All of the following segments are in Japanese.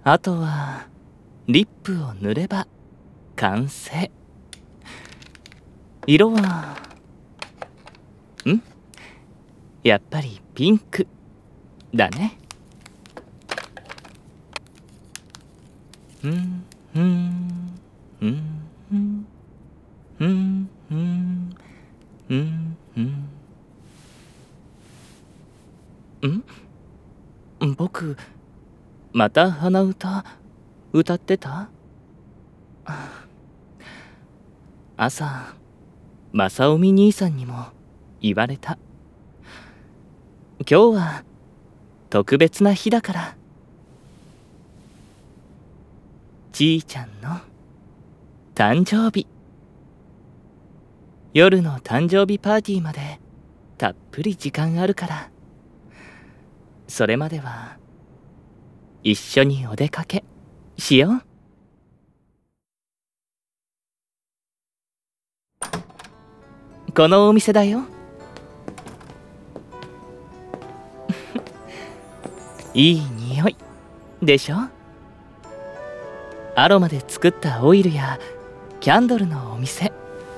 あとはリップを塗れば完成。色はやっぱりピンクだね。僕また鼻歌歌ってた？朝正臣兄さんにも言われた。今日は特別な日だから。ちいちゃんの誕生日。夜の誕生日パーティーまでたっぷり時間あるから、それまでは一緒にお出かけしよう。このお店だよ。いい匂いでしょ？アロマで作ったオイルやキャンドルのお店。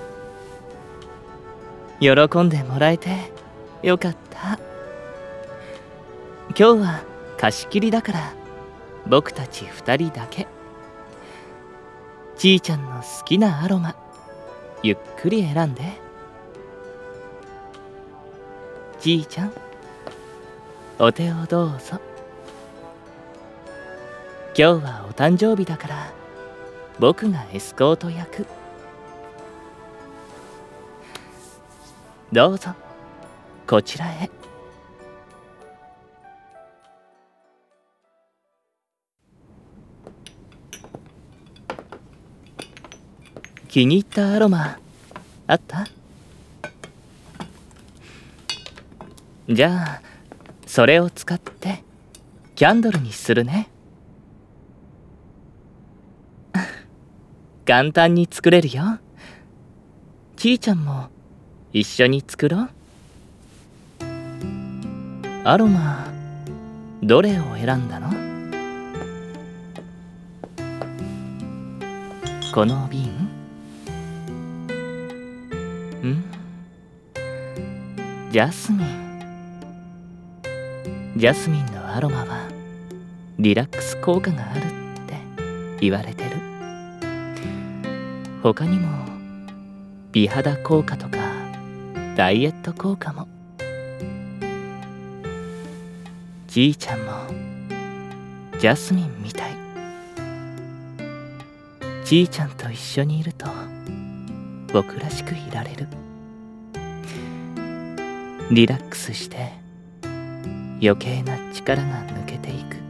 喜んでもらえてよかった。今日は貸し切りだから僕たち2人だけ。ちいちゃんの好きなアロマゆっくり選んで。ちいちゃん、お手をどうぞ。今日はお誕生日だから僕がエスコート役。どうぞこちらへ。気に入ったアロマあった？じゃあそれを使ってキャンドルにするね。簡単に作れるよ。ちいちゃんも一緒に作ろう。アロマどれを選んだの？この瓶？ジャスミン。ジャスミンのアロマはリラックス効果があるって言われてる。他にも美肌効果とかダイエット効果も。じいちゃんもジャスミンみたい。じいちゃんと一緒にいると僕らしくいられる。リラックスして余計な力が抜けていく。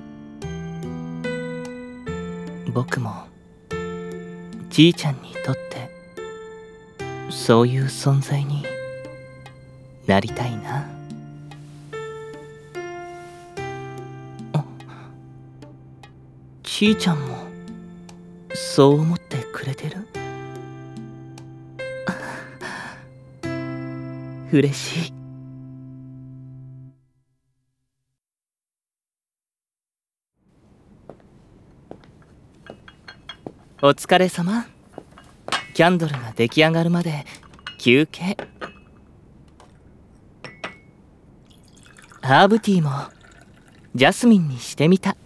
僕もじいちゃんにとってそういう存在になりたいな。ちいちゃんもそう思ってくれてる？嬉しい。お疲れ様。キャンドルが出来上がるまで休憩。ハーブティーもジャスミンにしてみた。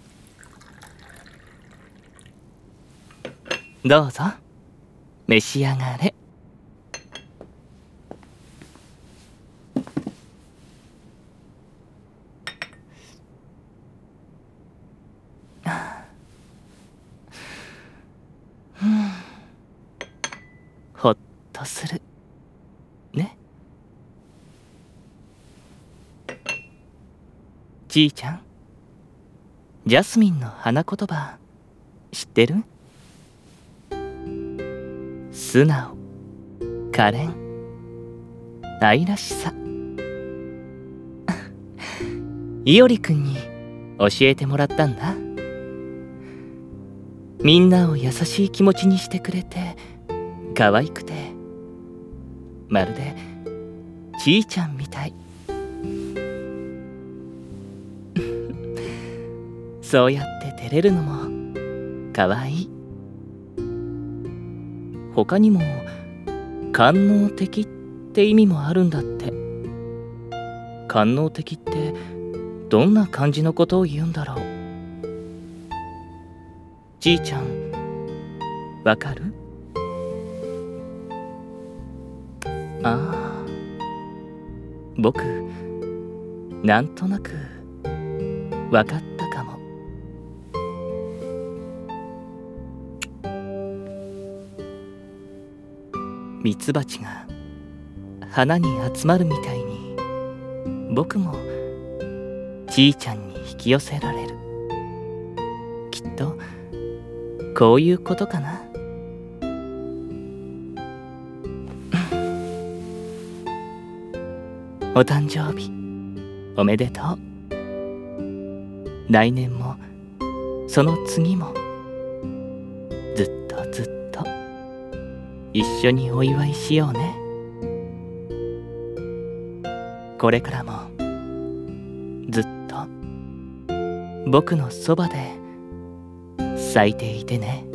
どうぞ召し上がれ。ほっとするね。じいちゃん、ジャスミンの花言葉知ってる？素直、可憐、愛らしさ。いおりくんに教えてもらったんだ。みんなを優しい気持ちにしてくれて可愛くて、まるでちいちゃんみたい。そうやって照れるのもかわいい。他にも官能的って意味もあるんだって。官能的ってどんな感じのことを言うんだろう。じいちゃん、わかる？ああ、僕なんとなくわかったかも。ミツバチが花に集まるみたいに、僕もじいちゃんに引き寄せられる。きっとこういうことかな。お誕生日おめでとう。来年もその次もずっとずっと一緒にお祝いしようね。これからもずっと僕のそばで咲いていてね。